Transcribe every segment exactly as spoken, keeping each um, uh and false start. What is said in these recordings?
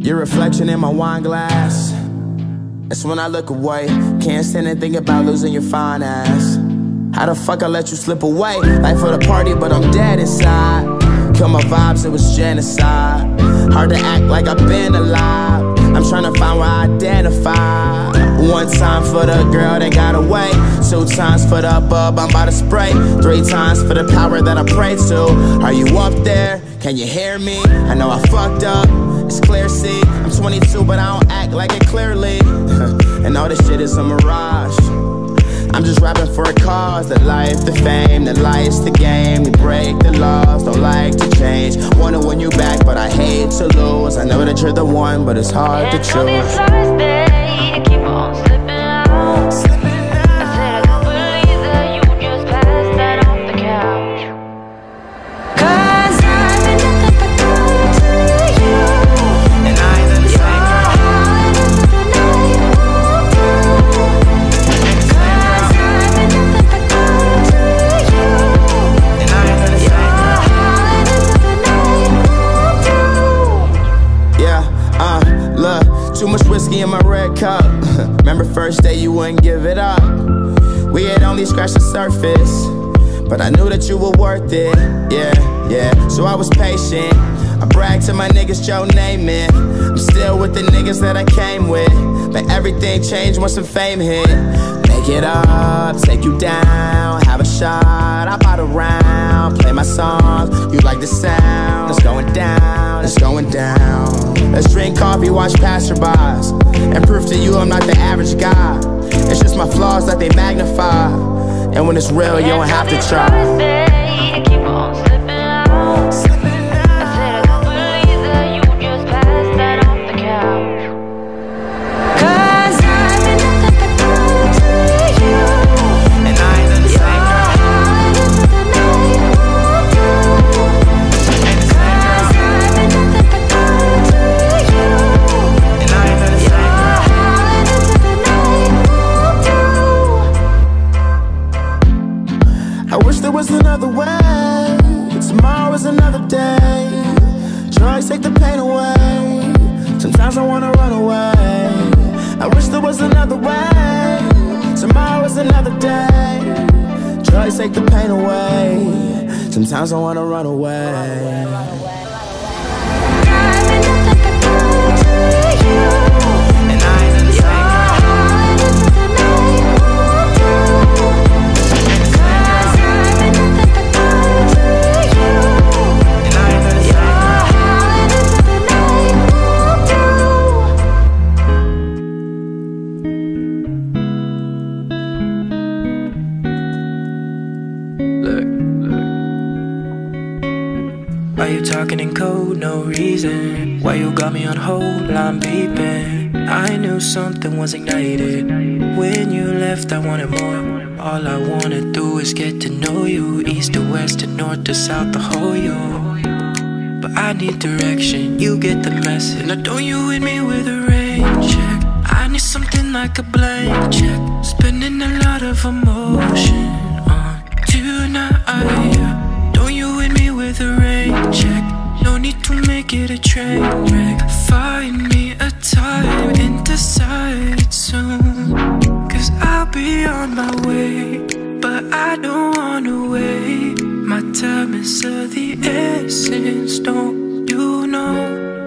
Your reflection in my wine glass. That's when I look away. Can't stand and think about losing your fine ass. How the fuck I let you slip away? Life for the party, but I'm dead inside. Kill my vibes, it was genocide. Hard to act like I've been alive. I'm trying to find where I identify. One time for the girl that got away. Two times for the bub I'm about to spray. Three times for the power that I pray to. Are you up there? Can you hear me? I know I fucked up, it's clear, see. I'm twenty-two but I don't act like it clearly. And all this shit is a mirage. I'm just rapping for a cause. The life, the fame, the lights, the game. We break the laws, don't like to change. Wanna win you back, but I hate to lose. I know that you're the one, but it's hard to choose. You keep on slipping out. Slipping out. I said I don't believe that you just passed that off the couch. Cause I've been nothing but good to you. And I ain't done the same. Too much whiskey in my red cup. Remember first day you wouldn't give it up. We had only scratched the surface, but I knew that you were worth it. Yeah, yeah, so I was patient. I bragged to my niggas, Joe Namath. I'm still with the niggas that I came with, but everything changed once the fame hit. Make it up, take you down, have a shot, I bought a round, play my songs, you like the sound. It's going down, it's going down. Let's drink coffee, watch passerbys, and prove to you I'm not the average guy. It's just my flaws that they magnify, and when it's real, you don't have to try. You keep on slipping out. Slipping out. I said I don't believe that you just passed that off the couch. Cause I've been nothing but good to you. And I ain't done the same. There was another way. Tomorrow is another day. Drugs take the pain away. Sometimes I wanna run away. I wish there was another way. Tomorrow is another day. Drugs take the pain away. Sometimes I wanna run away. Why you talking in code, no reason? Why you got me on hold, I'm beeping? I knew something was ignited. When you left I wanted more. All I wanna do is get to know you. East to west to north to south, the whole you. But I need direction, you get the message. Now don't you hit me with a rain check. I need something like a blank check. Spending a lot of emotion on tonight. Don't you hit me with a rain check. No need to make it a train wreck. Find me a time and decide soon. Cause I'll be on my way, but I don't wanna wait. My time is of the essence, don't you know?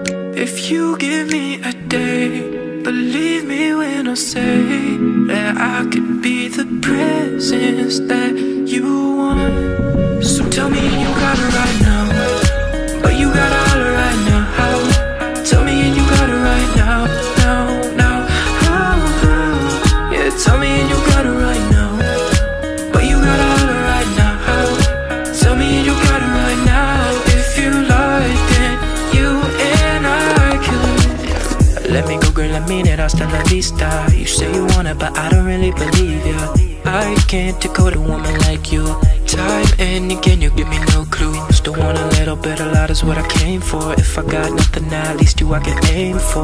If you give me a day, believe me when I say that I could be the presence that you want. So tell me you got it right now, but you got it all right now. How? Tell me and you got it right now, now, now. Oh, oh. Yeah, tell me and you got it right now, but you got it all right now. How? Tell me and you got it right now. If you like, then you and I could. Let me go, girl, I mean it, hasta la vista. You say you want it, but I don't really believe you. I can't decode a woman like you. Time and again, you give me no clue. Still want a little bit, a lot is what I came for. If I got nothing, at least you I can aim for.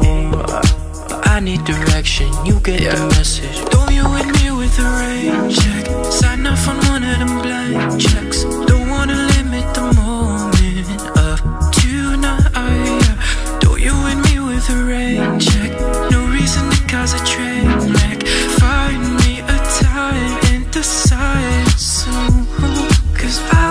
I need direction, you get yeah. the message. Don't you hit me with a rain check. Sign off on one of them blank checks. Don't wanna limit the moment of tonight. Don't you hit me with a rain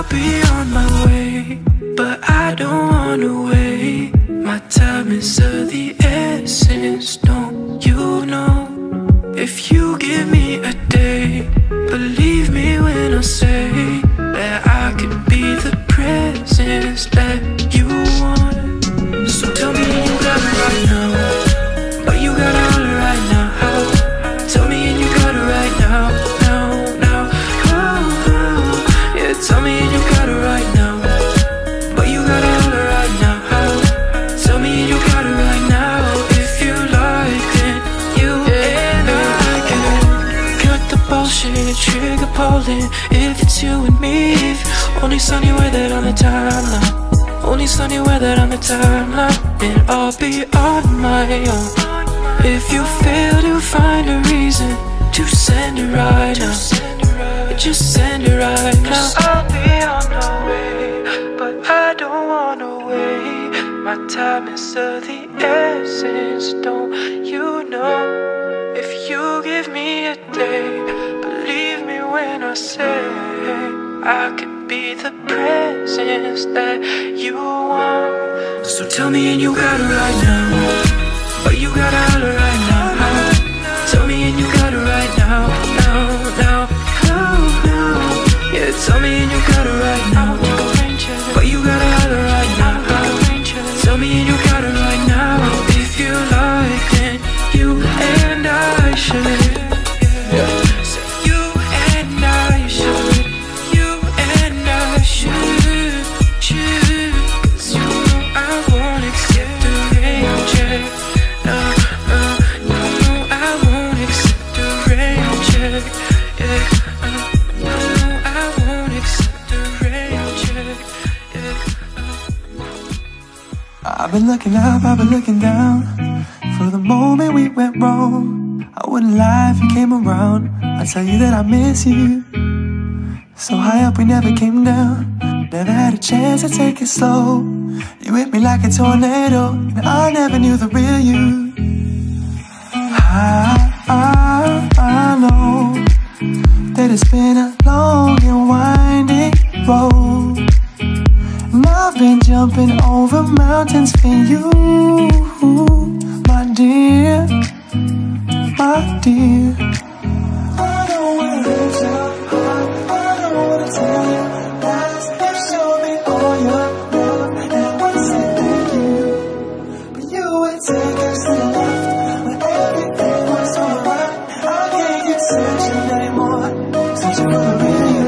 I'll be on my way, but I don't wanna wait. My time is of the essence, don't you know? If you give me a day, believe me when I say that I could be the presence that you want. So tell me you got it right now, but you got it all right now. Tell me and you got it right now, now, now. Oh, oh. Yeah, tell me and you got it right now, but you got it all right now. Tell me and you got it right now. If you like it, you and I can cut the bullshit, trigger pulling. If it's you and me, only sunny weather on the timeline, only sunny weather on the timeline, and I'll be on my own. If you fail to find a reason to send it right now, just send it right now. I'll be on my way, but I don't wanna wait. My time is of the essence, don't you know? If you give me a day, believe me when I say I could be the presence that you want. So tell me and you got it right now, but you got it all right now. Tell me and you got it right now, now, now, now, now. Yeah, tell me and you got it right now, but you got it all right now. Tell me and you got it right now. If you like it, you and I should. So you and I should, you and I should, should. 'Cause you know I won't accept the rain check. No, no, you know I won't accept the rain check. Yeah, uh, you know I won't accept the rain check. Yeah, uh. I've been looking up, I've been looking down for the moment we went wrong. I wouldn't lie if you came around. I'd tell you that I miss you. So high up we never came down, never had a chance to take it slow. You hit me like a tornado, and I never knew the real you. I, I, I know that it's been a long and winding road, and I've been jumping over mountains for you, my dear, my dear. I don't wanna lose your heart, I don't wanna tell you lies. You show me all your love, and I wanna say thank you, but you would take us to the left when everything was alright. I can't keep searching anymore, searching for the real you.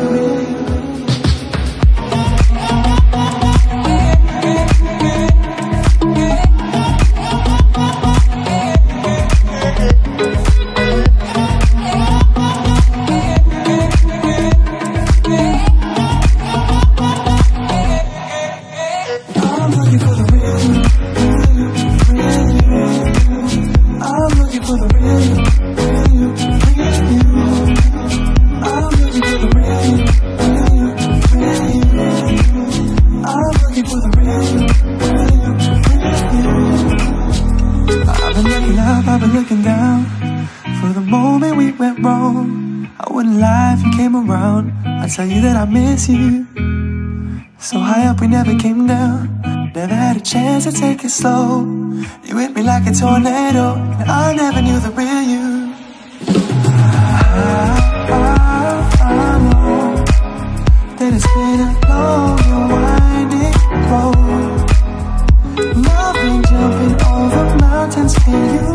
I've been looking down for the moment we went wrong. I wouldn't lie if you came around. I'd tell you that I miss you. So high up we never came down, never had a chance to take it slow. You hit me like a tornado, and I never knew the real you. I, I, I know that it's been a long and winding road, and I've been jumping over mountains for you,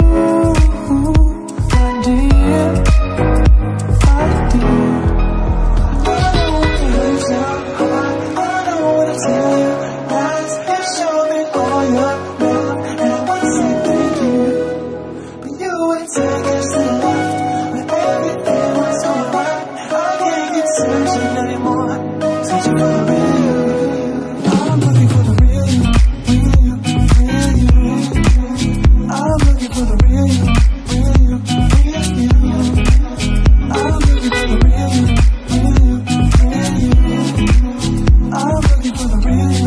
my dear, my dear. I don't wanna lose your heart, I don't wanna tell you lies. You show me all your love, and I wanna say thank you, but you would take us to the left when everything was alright. I can't keep searching anymore, searching for the real you. I'm looking for the real you, real you, real you, real you. I'm looking for the real you, real you, real you. I'm looking for the real you, real you, real you. I'm looking for the real you.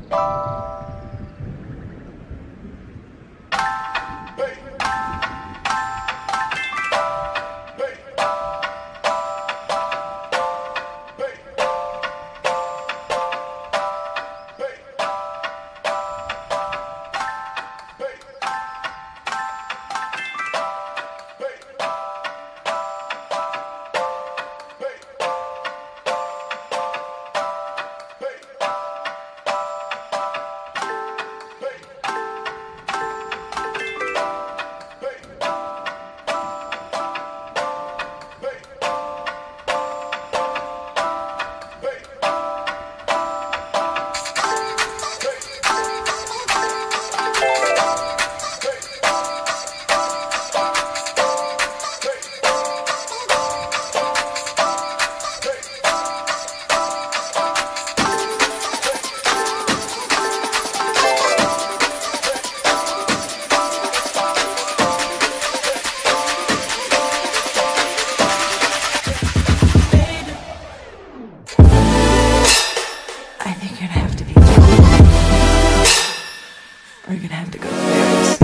We're gonna have to go to Paris.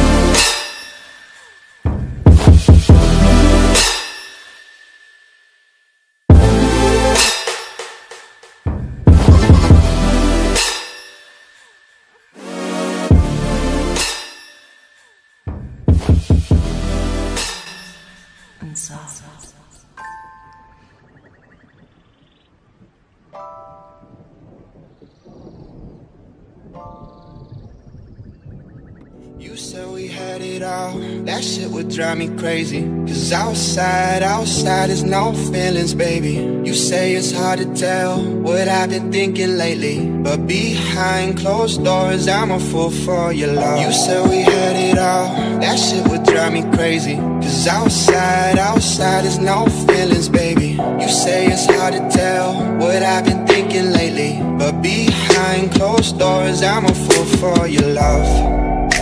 And so you said we had it all, that shit would drive me crazy. Cause outside, outside is no feelings, baby. You say it's hard to tell what I've been thinking lately, but behind closed doors, I'm a fool for your love. You said we had it all, that shit would drive me crazy. Cause outside, outside is no feelings, baby. You say it's hard to tell what I've been thinking lately, but behind closed doors, I'm a fool for your love.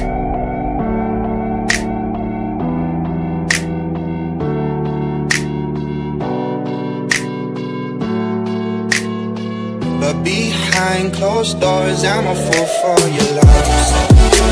But behind closed doors, I'm a fool for your love.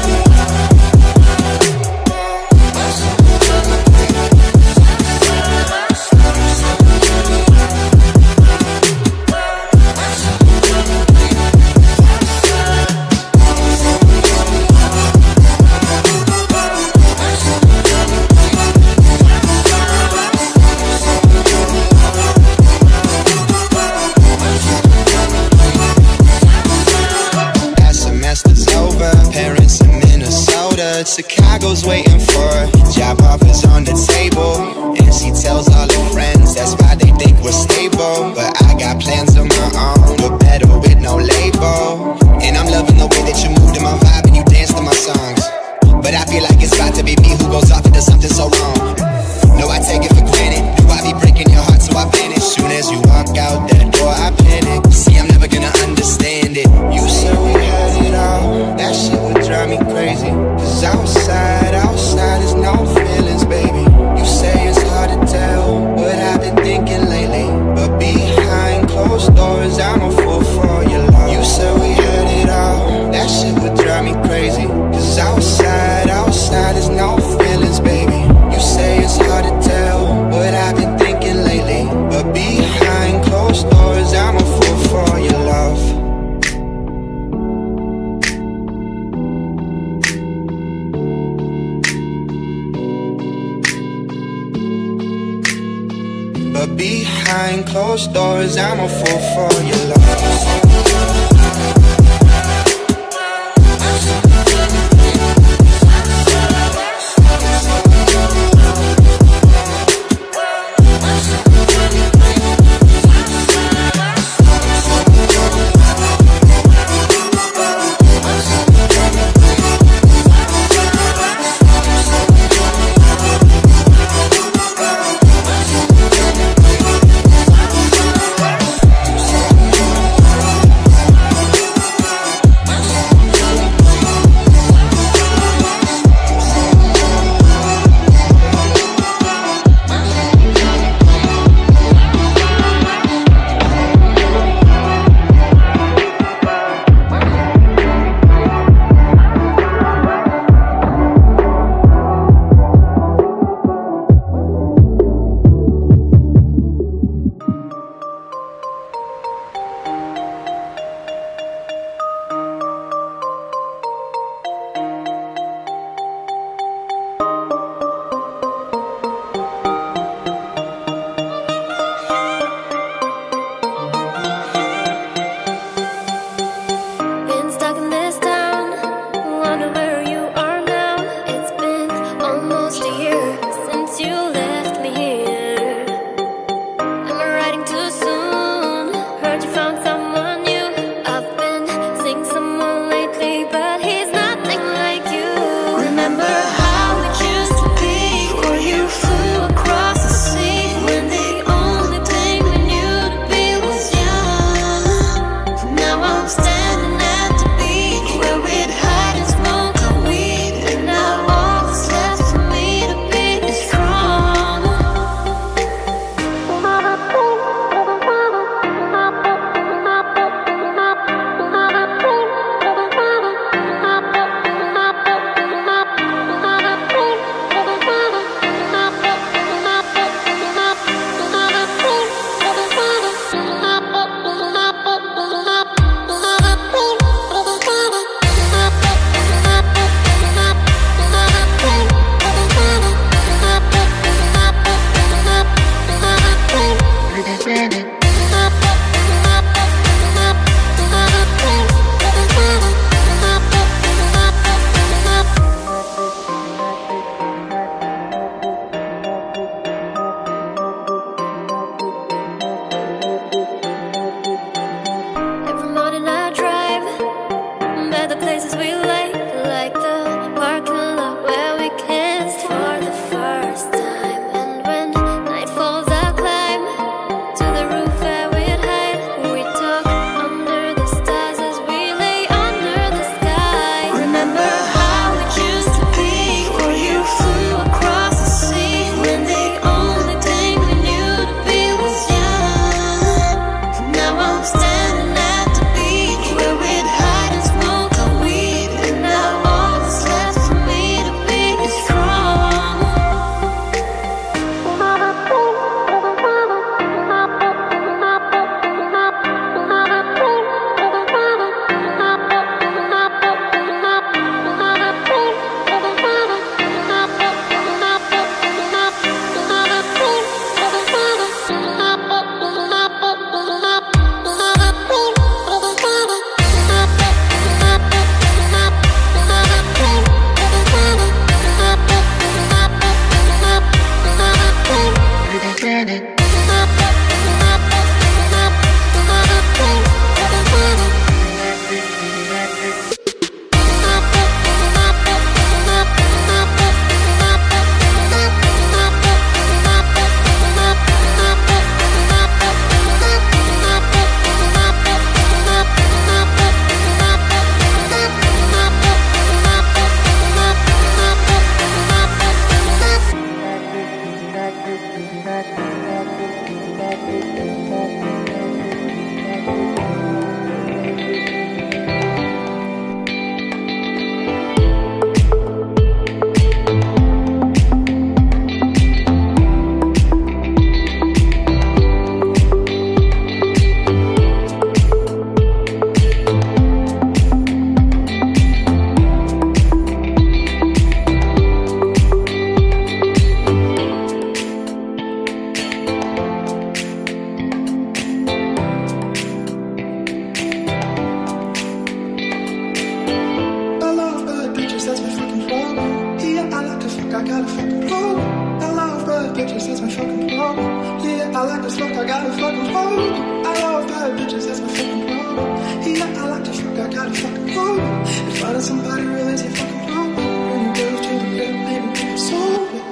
Chicago's waiting for job offers on the table, and she tells all her friends that's why they think we're stable. But I got plans of my own, but better with no label. And I'm loving the way that you move to my vibe and you dance to my songs. But I feel like it's about to be me who goes off into something so wrong. No, I take it for granted. Do I be breaking your heart so I vanish? Soon as you walk out that door, I panic. See, I'm never gonna understand it. You said we had it all, that shit would drive me crazy. Cause outside, outside is no feelings, baby. You say it's hard to tell what I've been thinking lately, but behind closed doors, I'm a fool for your love. You said we had it all, that shit would drive me crazy. Cause outside, outside is no feelings, baby. You say it's hard to tell what I've been thinking lately, but behind closed doors, I'm a fool for your love. But behind closed doors, I'm a fool for your love. got a fucking problem. I love bad bitches, that's my fucking problem. Yeah, I like to fuck, I got a fucking problem. I love bad bitches, that's my fucking problem. Yeah, I like to fuck, I got a fucking problem. If finding somebody real is a fucking problem, bring your girls to the crib, maybe we can solve it.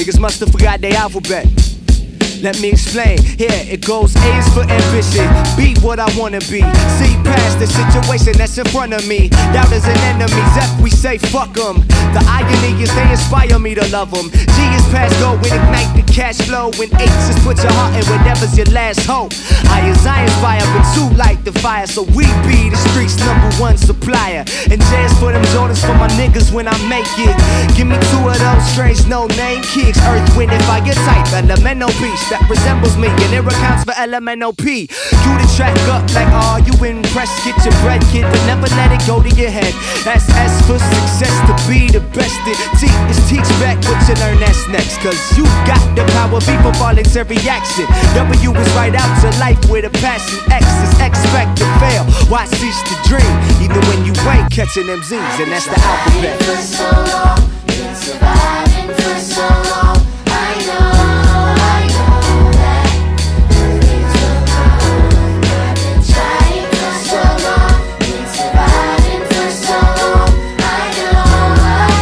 Niggas must have forgot their alphabet. Let me explain, here it goes. A is for ambition, be what I wanna be. See past the situation that's in front of me. Doubters and enemies, F we say fuck them. The irony is they inspire me to love them. G is past go and ignite the cash flow. When H is put your heart in whatever's your last hope. I is I inspire, but two light the fire. So we be the streets number one supplier. And J is for them Jordans for my niggas when I make it. Give me two of those strange no name kicks. Earth, wind, and fire type, elemental beast that resembles me, and it accounts for L M N O P. You the track up like, oh, you impressed, get your bread, kid, but never let it go to your head. That's S for success, to be the best. It T is teach back what you learn, that's next. Cause you got the power, V for voluntary action. W is right out to life with a passion. X is expect to fail, why cease to dream? Even when you ain't catching them Z's, and that's the alphabet. For so long, been surviving for so long. I know, I know that things will come. I've been trying for so long, been surviving for so long. I know, I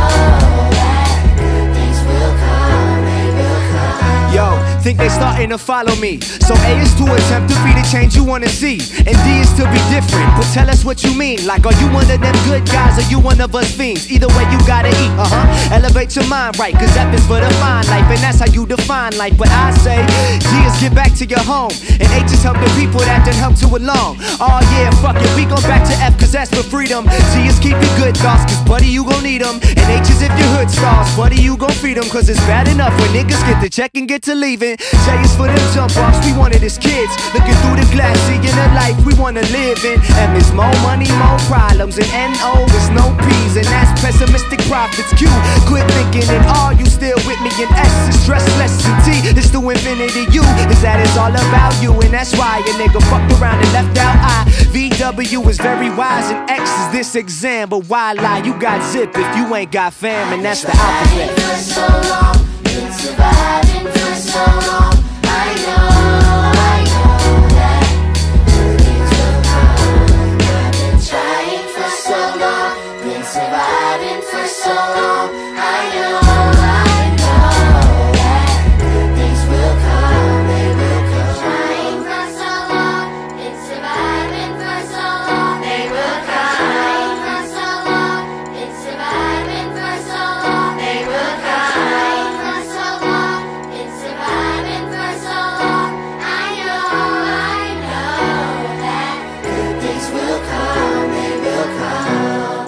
know that things will come, they will come. Yo, think they starting to follow me. So A is to attempt to be the change you wanna see, and D is to be different. But tell us what you mean. Like, are you one of them good guys, or you one of us fiends? Either way, you gotta eat. Uh huh. Elevate your mind, right? Cause F is for the fine life, and that's how you define life. But I say G is get back to your home, and H is help the people that done help to along. Oh yeah, fuck it, we go back to F, cause that's for freedom. G is keep your good thoughts, cause buddy, you gon' need them. And H is if your hood stars, buddy, you gon' feed them. Cause it's bad enough when niggas get the check and get to leaving. J is for them jump offs, we wanted as kids. Looking through the glass, seeing the life we wanna live in. M is more money, more problems, and N O is no P's, and that's pessimistic profits. Q, quit thinking, and R, you still with me. And S is stress less than T, it's the infinity. U is that it's all about you, and that's why a nigga fucked around and left out I. V W is very wise, and X is this exam. But why lie? You got zip if you ain't got fam, and that's the alphabet. For so long, been surviving for so long. I know, I know that things will come. I've been trying for so long, been surviving for so long. I know, I know that things will come, they will come. Trying for so long, been surviving for so long. They will come. Trying for so long, been surviving for so long. They will come. Trying for so long, been surviving for so long. I know, I know that good things will come, they will come.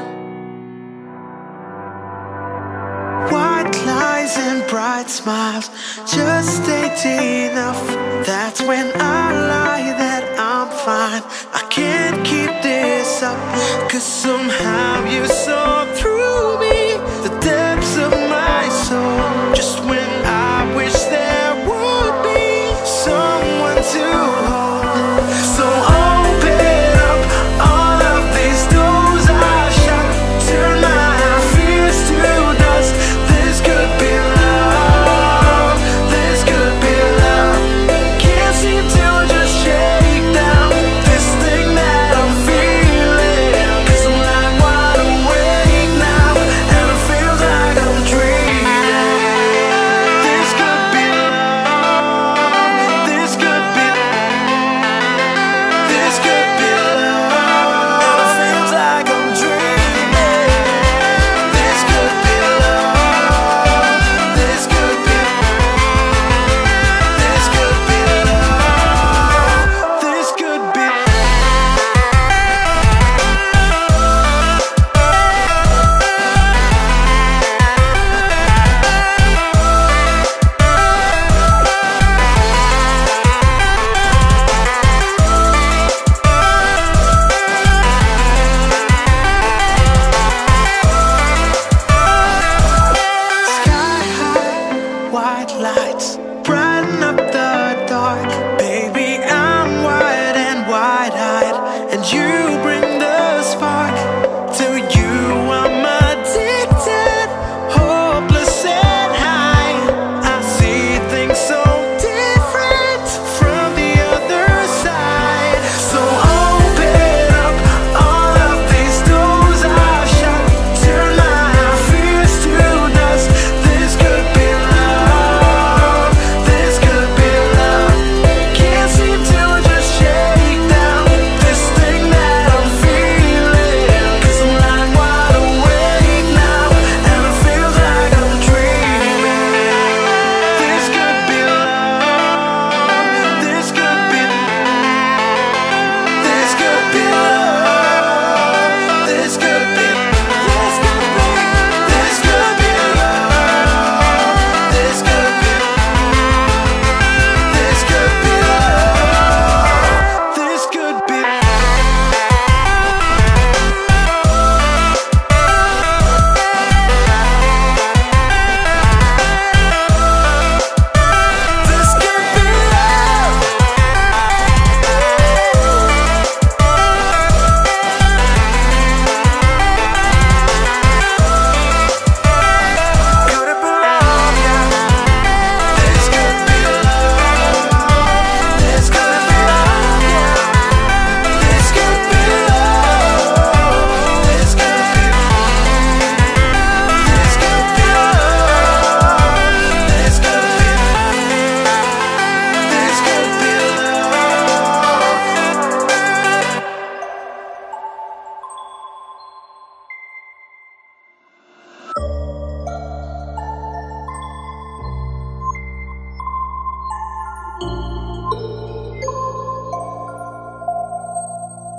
White lies and bright smiles just ain't enough. That's when I lie that I'm fine. I can't keep this up, cause somehow you saw through me the depths of my soul. Just when I wish there would be someone to hold. So open up all of these doors I shut. Turn my fears to dust. This could be love, this could be love. Can't seem to just shake down this thing that I'm feeling. Cause I'm like wide awake now.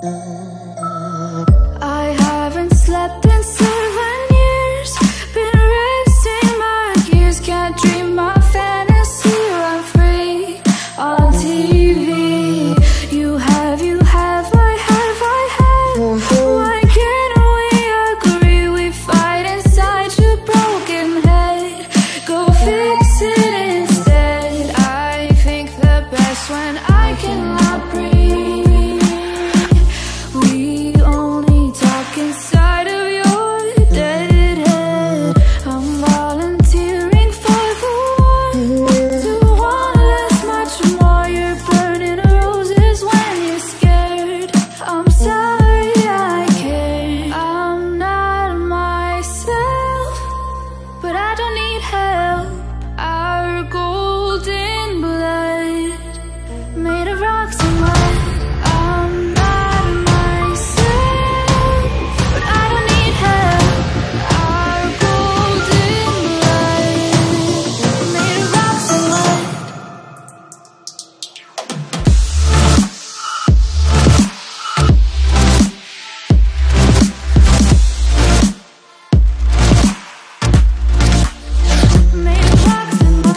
I haven't slept in seven years. Been racing my gears. Can't dream my fantasy. Run free on T V. You have, you have, I have, I have. Why can't we agree? We fight inside your broken head. Go fix it instead. I think the best when I cannot breathe. We only talk inside of your dead head. I'm volunteering for the one to want less, much more. You're burning roses when you're scared. I'm sorry I care. I'm not myself, but I don't need help. Our golden blood made of rocks and mud. I'm not myself, but I don't need help. Our golden blood made of rocks and mud. Made of rocks and mud.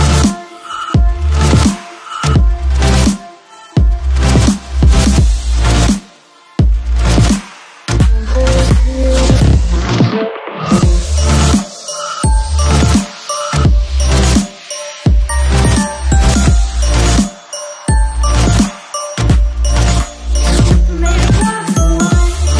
Made of rocks and mud.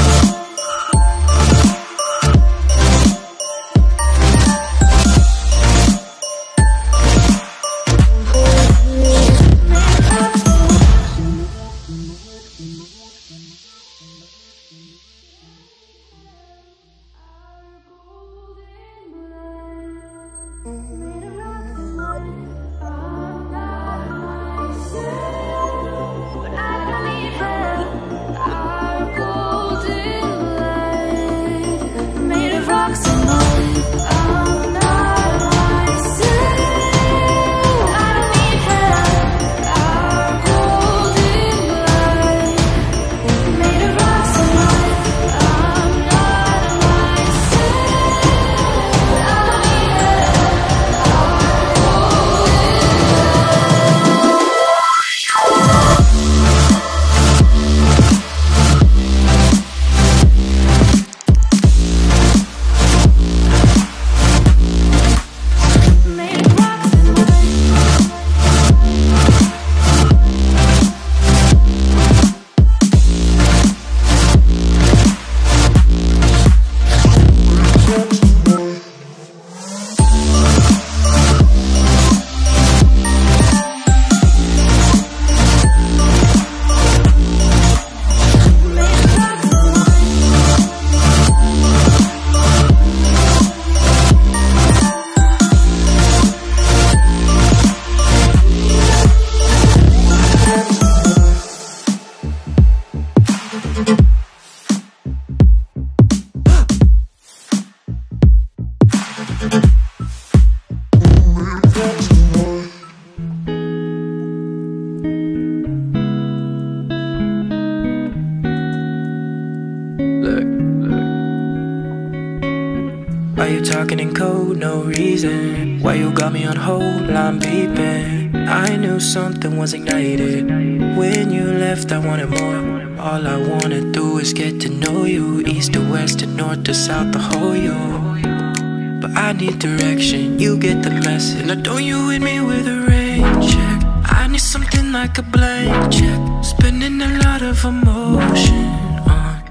Why you talking in code, no reason? Why you got me on hold, I'm beeping? I knew something was ignited. When you left, I wanted more. All I wanna do is get to know you. East to west to north to south, the whole you. But I need direction, you get the message. Now don't you hit me with a rain check. I need something like a blank check. Spending a lot of emotion on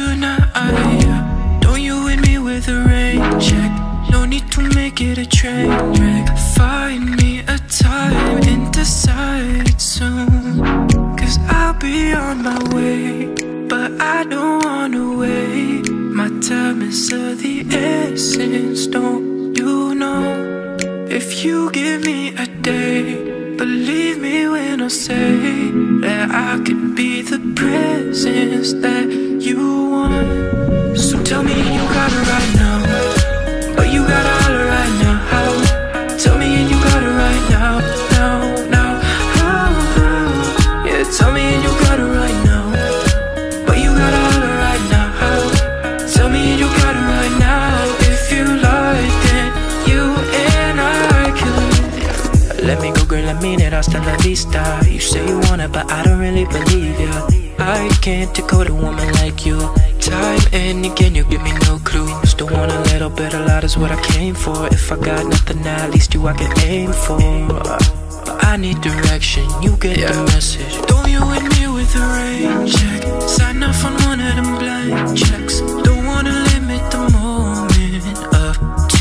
tonight. Don't you hit me with a rain check. No need to make it a train wreck. Find me a time and decide it soon. Cause I'll be on my way, but I don't wanna wait. My time is of the essence, don't you know? If you give me a day, believe me when I say that I could be the presence that you want. So tell me you got it right now, but you got it all right now. Tell me and you got it right now, now, now. Oh, oh. Yeah, tell me and you got it right now, Let me go, girl, I mean it, hasta la vista. You say you want it, but I don't really believe ya. I can't decode a woman like you. Time and again, you give me no clues. Don't want a little bit, a lot is what I came for. If I got nothing, at least you I can aim for. I need direction, you get yeah. the message. Don't you hit me with a rain check. Sign off on one of them blank checks. Don't wanna limit the moment of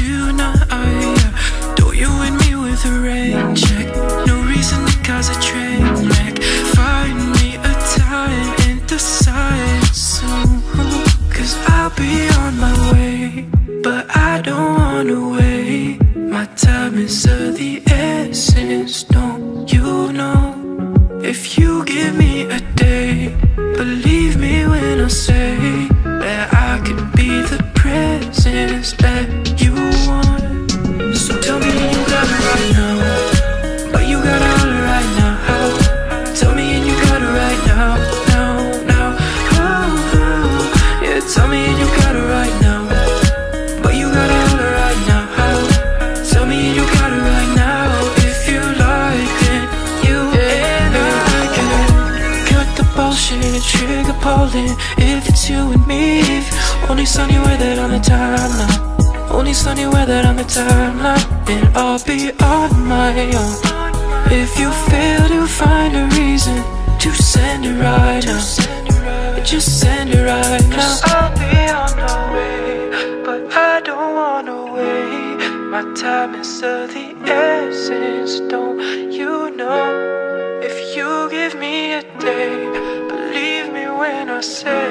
tonight. Don't you hit me with a rain check. No reason to cause a train wreck. Find me a time and decide soon, cause I'll be on my way, but I don't wanna wait. My time is of the essence, don't you know? If you give me a day, believe me when I say that I could be the presence that you want. So tell me you got it right now, but you got it all right now. Tell me and you got it right now, now, now. Oh, oh. Yeah, tell me and you got it right now, but you got it all right now. Tell me you got it right now. If you like it, you and I can cut the bullshit, trigger pulling. If it's you and me, if only sunny weather on the timeline, only sunny weather on the timeline, and I'll be on my own. If you fail to find a reason to send it right now, just send it right now. I'll be on the way, but I don't wanna wait. My time is of the essence, don't you know? If you give me a day, believe me when I say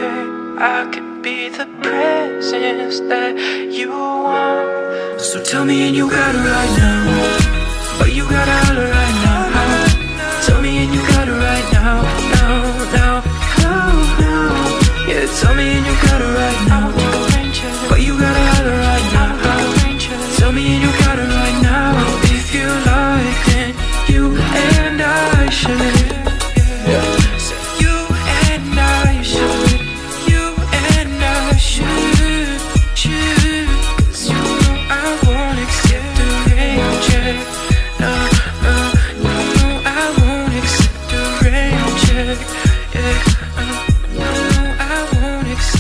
I can be the presence that you want. So tell me and you got it right now, but you got it all right now. Tell me and you got it right now, now, now, now, now. Yeah, tell me and you got it right now, but you got it all right now. Tell me and you got it right now. If you like it, you and I should. Yeah. So you and I should. You and I should. Should. Cause you know I won't accept the rain check. No, no. You know I won't accept the rain check. Yeah. You know I won't accept.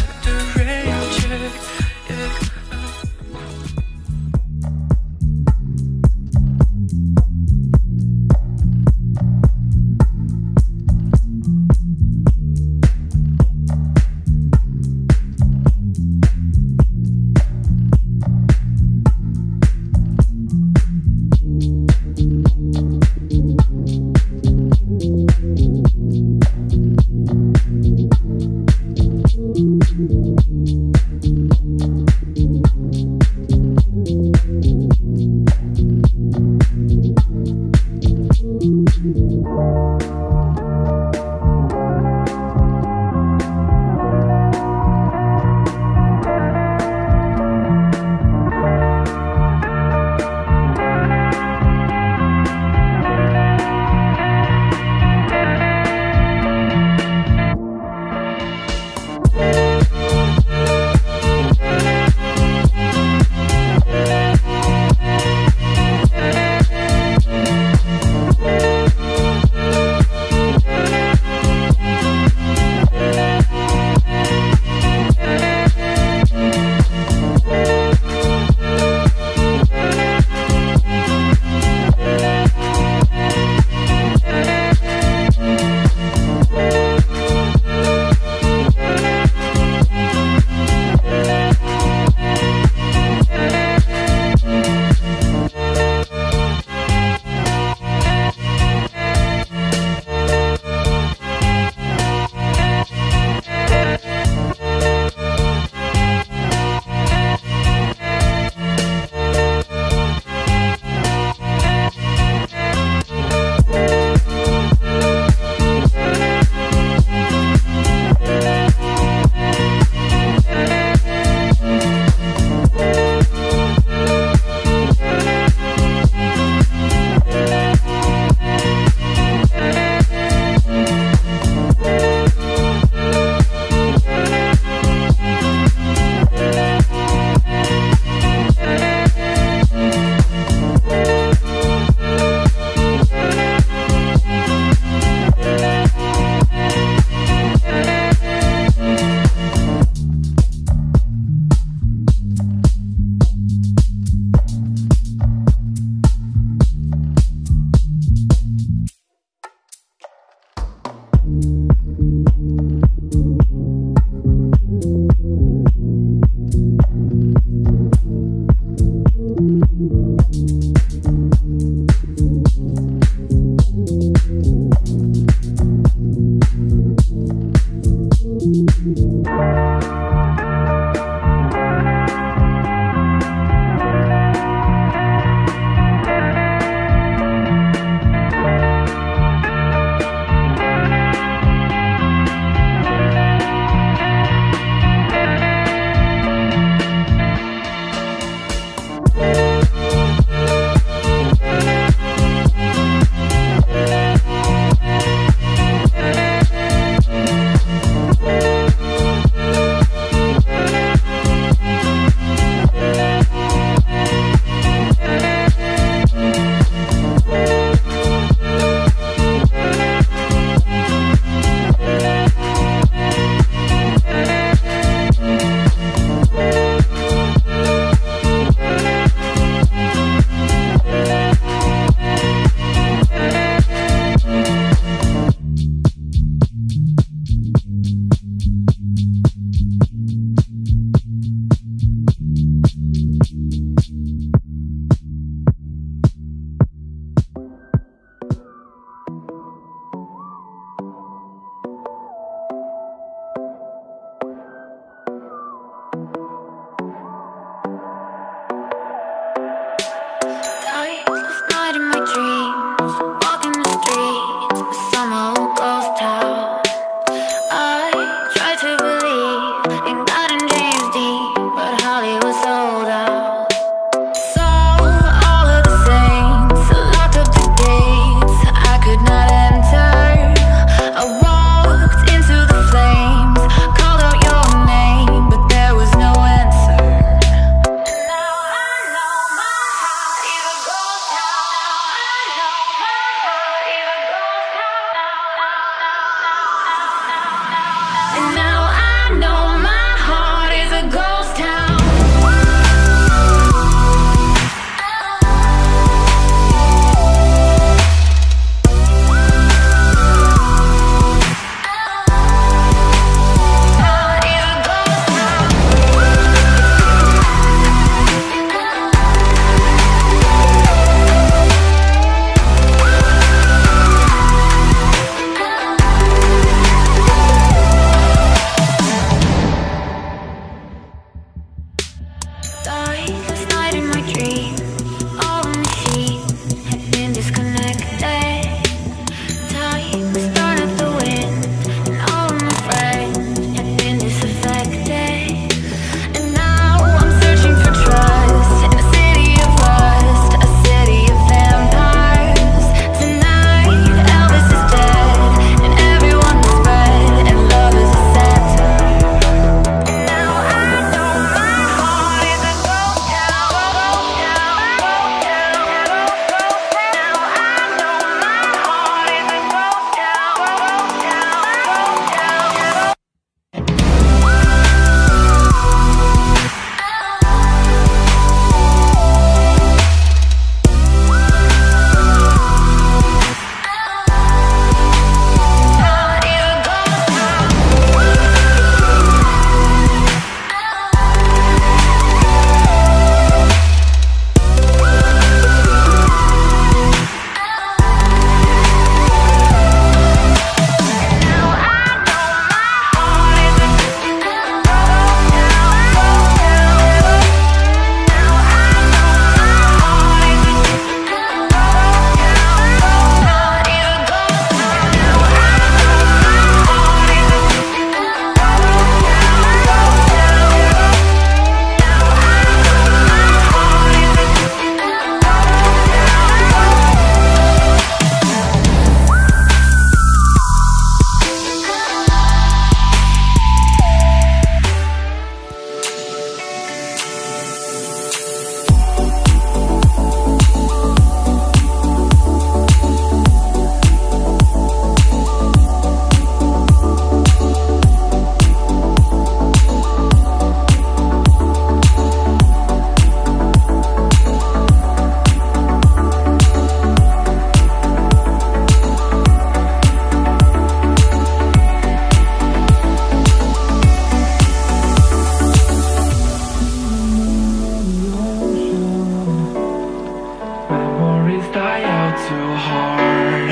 hard.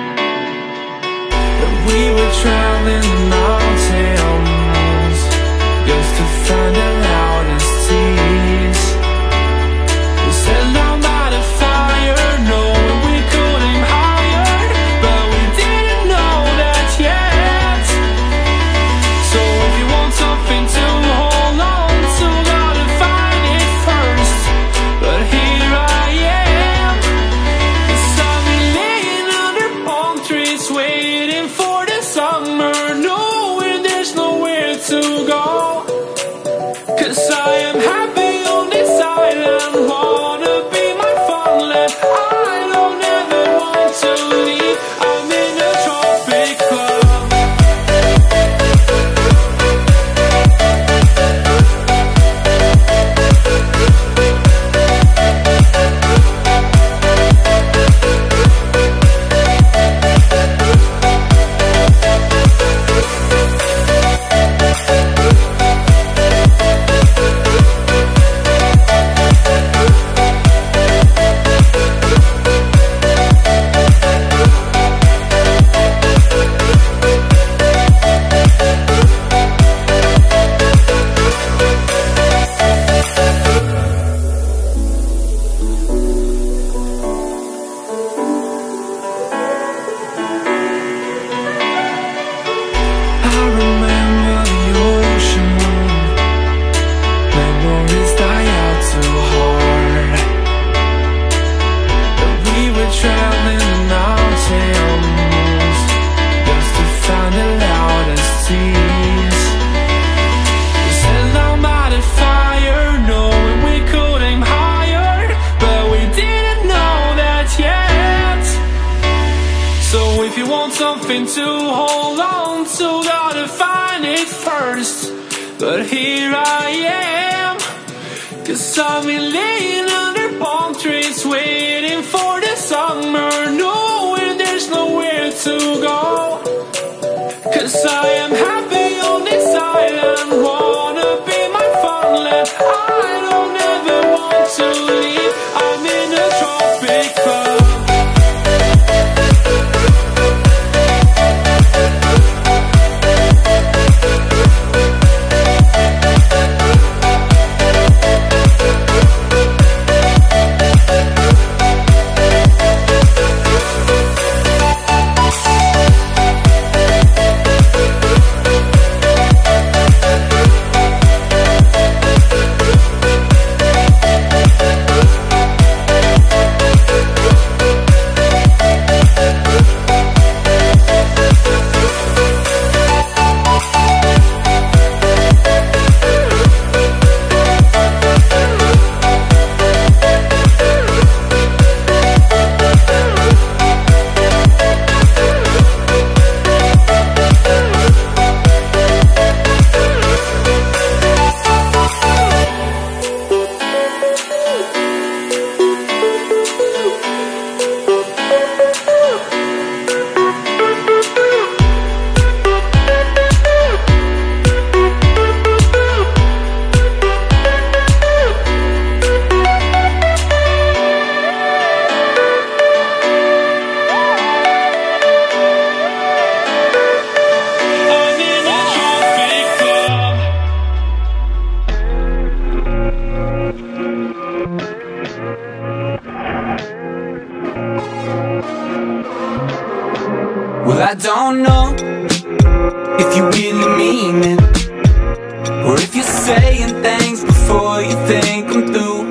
But we were traveling the mountains just to find the loudest tears. We set down by the fire, knowing we could aim higher, but we didn't know that yet. So if you want something to hold on to, gotta find it first. But here I am, 'cause I've been laying under palm trees, waiting for the summer, knowing there's nowhere to go. 'Cause I am happy on this island, wanna be my farmland. I don't ever want to leave, I'm in a tropic club. I remember the ocean, memories die out too hard. But we were traveling the mountains just to find the loudest tears. We sat down by the fire, knowing we could aim higher, but we didn't know that yet. So if you want something to hold on to, gotta find it first. But here I am, 'cause I've been laying under palm trees, waiting for the summer, knowing there's nowhere to go. 'Cause I am happy on this island, wanna be my farmland. I don't ever want to leave, I'm in a tropic club. Well, I don't know if you really mean it, or if you're saying things before you think them through.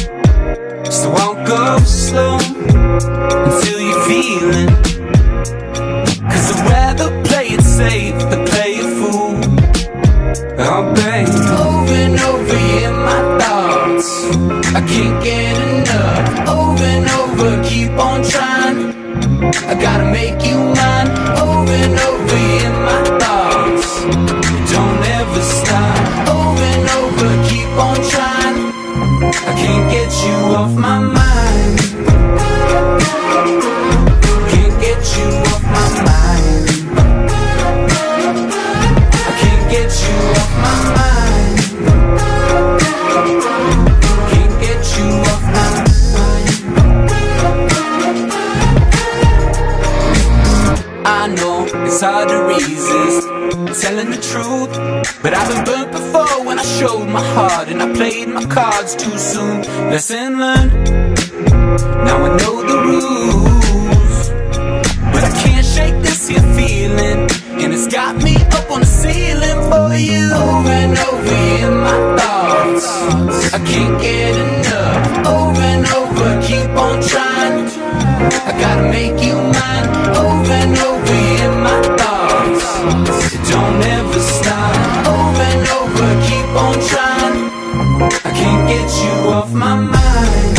So I'll go slow until you feel it, 'cause I'd rather play it safe than play it fool. Oh babe, over and over in my thoughts, I can't get enough. Over and over, keep on trying, I gotta make you mine. Over and over in my thoughts, don't ever stop. Over and over, keep on trying, I can't get you off my mind. Can't get you off my mind. I can't get you off my mind. Can't get you off my mind. it's hard to resist telling the truth. But I've been burnt before when I showed my heart and I played my cards too soon. Lesson learned, now I know the rules. But I can't shake this here feeling, and it's got me up on the ceiling for you. Over and over in my thoughts, I can't get enough. Over and over, keep on trying, I gotta make you mine. Over and over in my thoughts, don't ever stop. Over and over, keep on trying, I can't get you off my mind.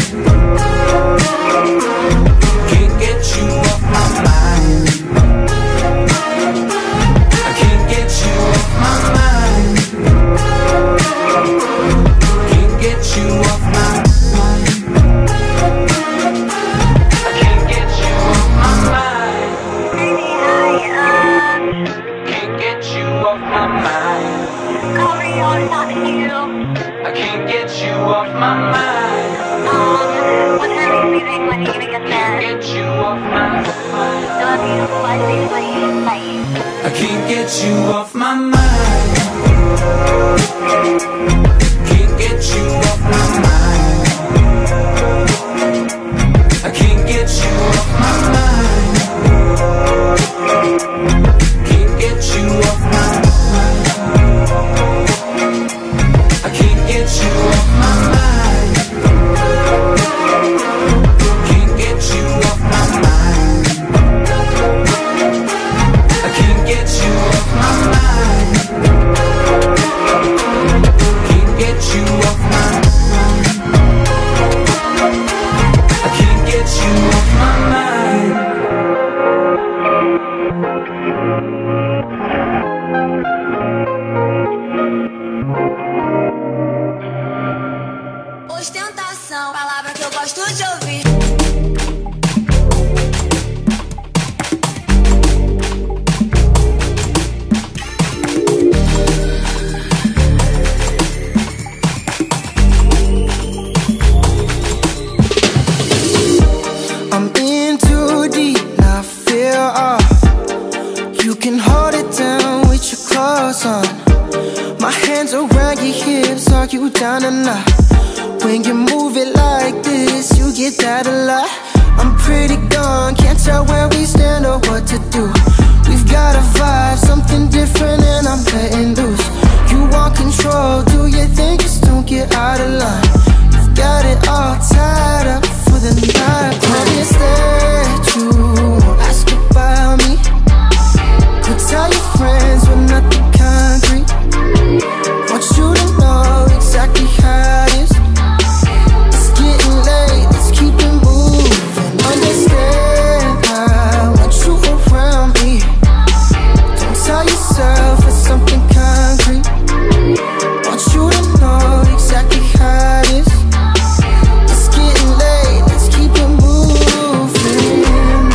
Can't get you off my mind. I can't get you off my mind. Can't get you off my mind. I can't get you off my mind. Can't get you off my mind. I can't get you off my mind. Can't get you off my mind. I can't get you off my mind. Can't get you off my mind. I can't get you off my mind. Can't get you off my mind. I can't get you off my mind. Can't get you off my mind. I can't get you off my mind. Can't get you off my mind. I can't get you off my mind. Ostentação, palavra que eu gosto de ouvir. I'm in too deep, now I feel off. You can hold it down with your clothes on. My hands around your hips, are you down or not? When you move it like this, you get that a lot. I'm pretty gone, can't tell where we stand or what to do. We've got a vibe, something different, and I'm letting loose. You want control, do your thing, just don't get out of line. You've got it all tied up for the night. Promise that you won't ask about me. Go tell your friends we're nothing concrete. Want you to know exactly how it is. It's getting late, let's keep it moving. Understand, I want you around me. Don't tell yourself it's something concrete. Want you to know exactly how it is. It's getting late, let's keep it moving.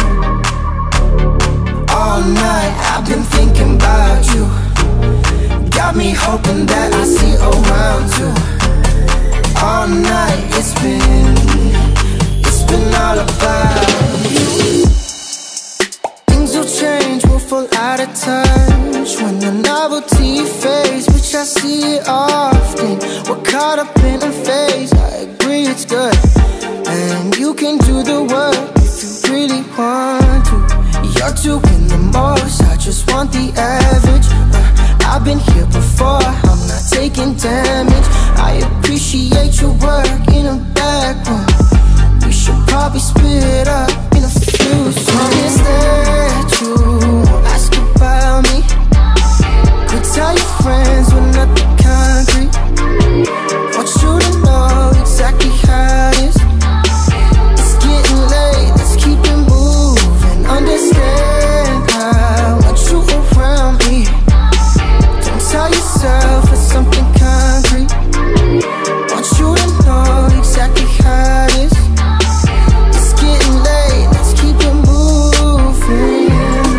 All night I've been thinking about you. Got me hoping that I see around you. All night it's been, it's been all about you. Things will change, we'll fall out of touch when the novelty fades, which I see often. We're caught up in a phase, I agree it's good, and you can do the work if you really want to. You're doing the most, I just want the average. uh, I've been here before, I'm not taking damage. I appreciate your work in a back room. We should probably split up in a few songs. That you won't ask about me. Go tell your friends we're nothing concrete. Want you to know exactly how it is. It's getting late, let's keep it moving. Understand, I want you around me. Don't tell yourself it's something concrete. Want you to know exactly how it is. It's getting late, let's keep it moving.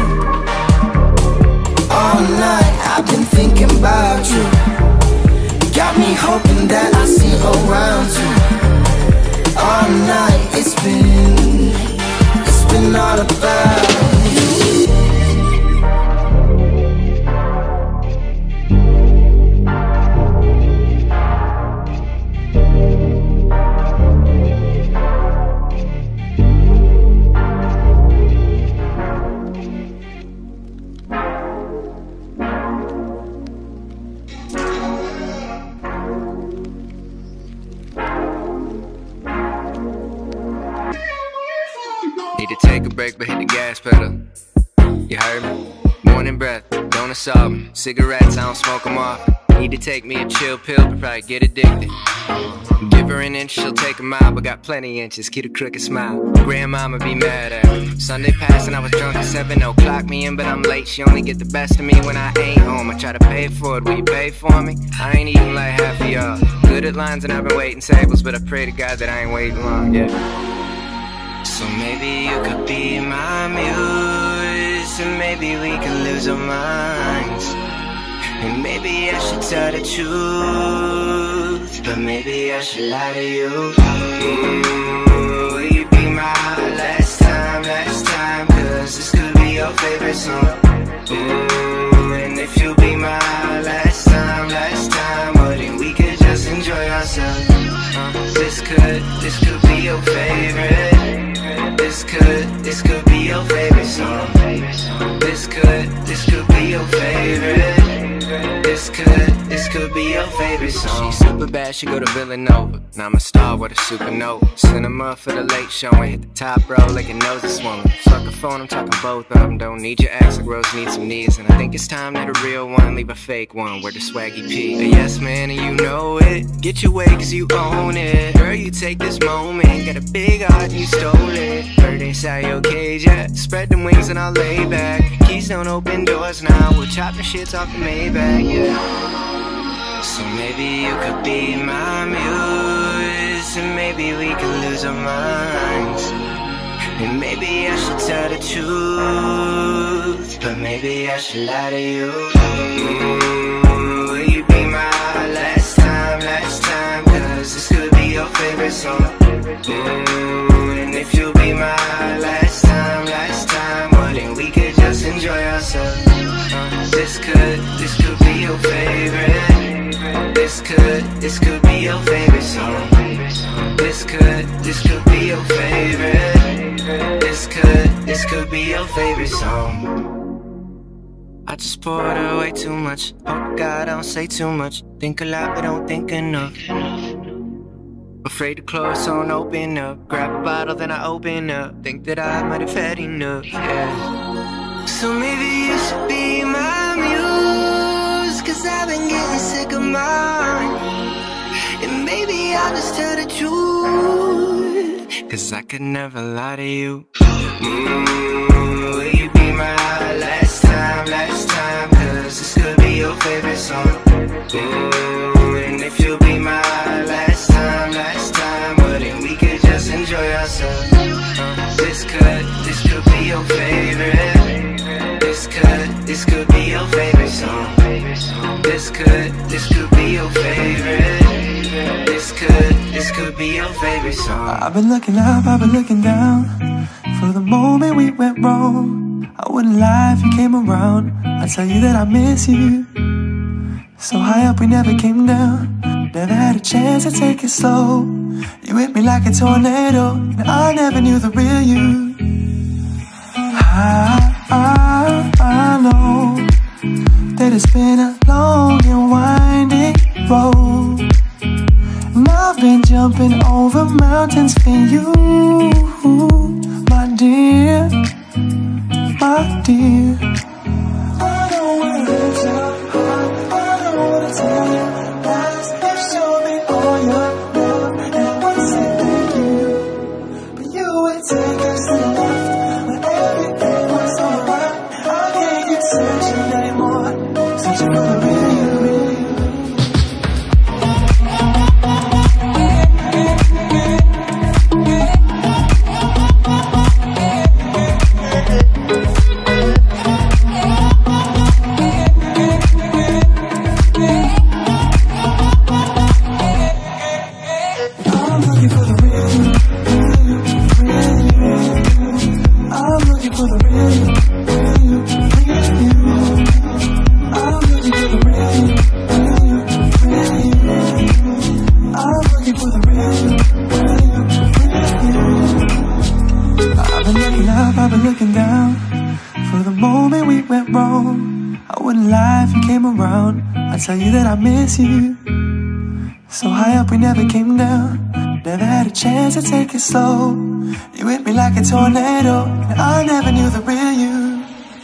All night I've been thinking about you. Got me hoping that I see around you. All night it's been, it's been all about you. Need to take a break, but hit the gas pedal. You heard me? Morning breath, don't assault me. Cigarettes, I don't smoke them off. Need to take me a chill pill, but probably get addicted. Give her an inch, she'll take a mile, but got plenty inches, keep a crooked smile. Grandmama be mad at me. Sunday passed and I was drunk at seven, no clock me in, but I'm late. She only get the best of me when I ain't home. I try to pay for it, will you pay for me? I ain't even like half of y'all. Good at lines and I've been waiting tables, but I pray to God that I ain't waiting long, yeah. So maybe you could be my muse, and maybe we could lose our minds. And maybe I should tell the truth, but maybe I should lie to you. Ooh, will you be my last time, last time? Cause this could be your favorite song. Ooh, and if you be my last time, last time, well then we could just enjoy ourselves. uh, This could, this could be your favorite. This could, this could be your favorite song. This could, this could be your favorite. This could, this could be your favorite song. She's super bad, she go to Villanova. Now I'm a star with a supernova. Cinema for the late show and hit the top row like your nose is swollen. Fuck a phone, I'm talking both of them. Don't need your ex, like Rose needs some knees. And I think it's time that a real one leave a fake one. Where the swaggy P. A yes man and you know it. Get your way cause you own it. Girl, you take this moment. Got a big heart and you stole it. Heard inside your cage, yeah. Spread them wings and I'll lay back. Keys don't open doors now. We'll chop the shit off the Maybach, yeah. So maybe you could be my muse, and maybe we could lose our minds. And maybe I should tell the truth, but maybe I should lie to you. Ooh, will you be my last time, last time? Cause this could be your favorite song. Ooh, and if you'll be my last time, last time, well then we could just enjoy ourselves. uh, This could, this could be your favorite. This could, this could be your favorite song. This could, this could be your favorite. This could, this could be your favorite song. I just poured away too much. Hope to God I don't say too much. Think a lot but don't think enough. Afraid to close so don't open up. Grab a bottle then I open up. Think that I might have had enough, yeah. So maybe you should be my muse, cause I've been getting sick of mine. And maybe I'll just tell the truth, cause I could never lie to you. Mm, will you be my last time, last time? Cause this could be your favorite song. Ooh, and if you'll be my last time, last time, well then we could just enjoy ourselves. uh, This could, this could be your favorite. This could, this could be your favorite song. This could, this could be your favorite. This could, this could be your favorite song. I've been looking up, I've been looking down for the moment we went wrong. I wouldn't lie if you came around. I'd tell you that I miss you. So high up we never came down. Never had a chance to take it slow. You hit me like a tornado, and I never knew the real you. I, I, I know that it's been a long and winding road, and I've been jumping over mountains for you, my dear, my dear. I don't wanna lose your heart, I don't wanna tell you lies. You show me all your love, and I say thank you, but you would take a step when everything was alright. I can't get searching anymore, searching for the real you, real you. I've been looking down for the moment we went wrong. I wouldn't lie if you came around. I'd tell you that I miss you. So high up we never came down. Never had a chance to take it slow. You hit me like a tornado, and I never knew the real you.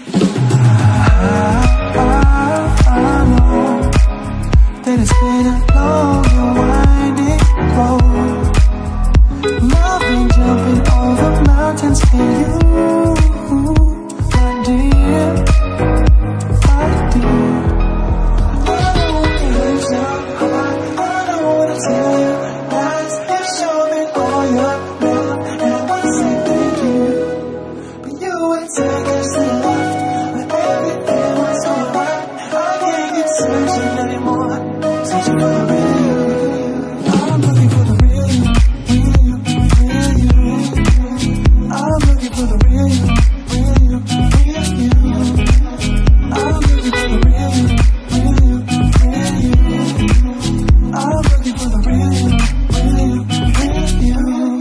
I, I, I know that it's been a long and winding road. And I've been jumping over mountains for you, my dear, my dear. I don't wanna lose you, I don't wanna tell you lies. You show me all your love, and I say thank you. But you would take a step when everything was alright. I can't keep searching anymore, searching for the real you. I'm looking for the real you, real you, real you, real you. I'm looking for the real you, real you, real you. I'm looking for the real you, real you, real you. I'm looking for the real you, real you, real you.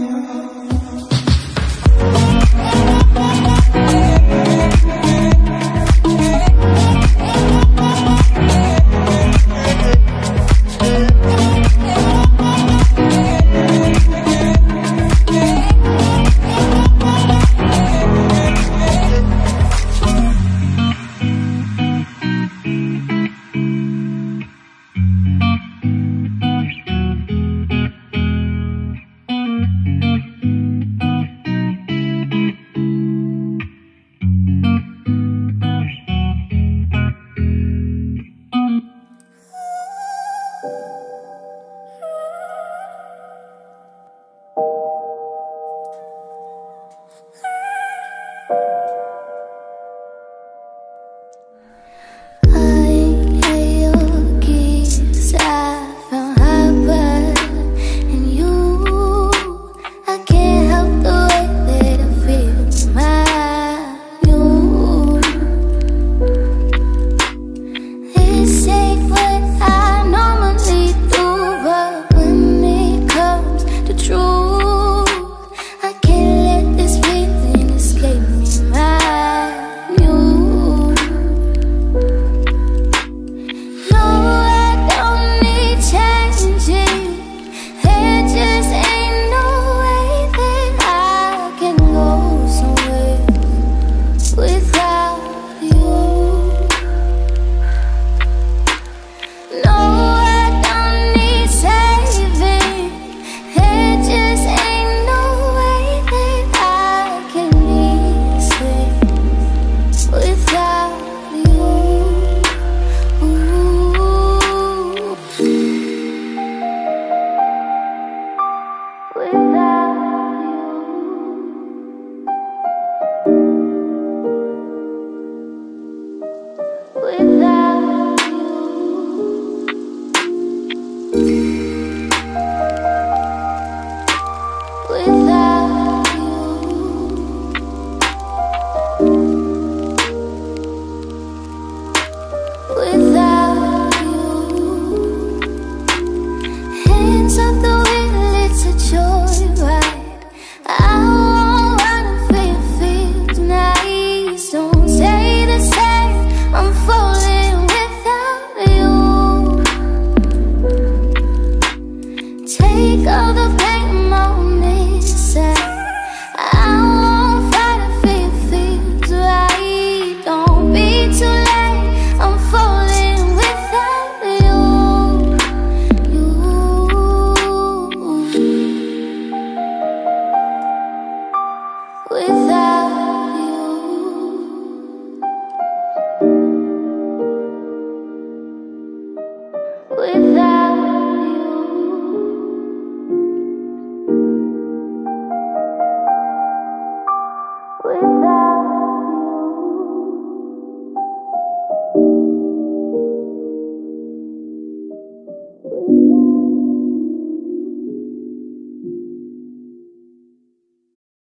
With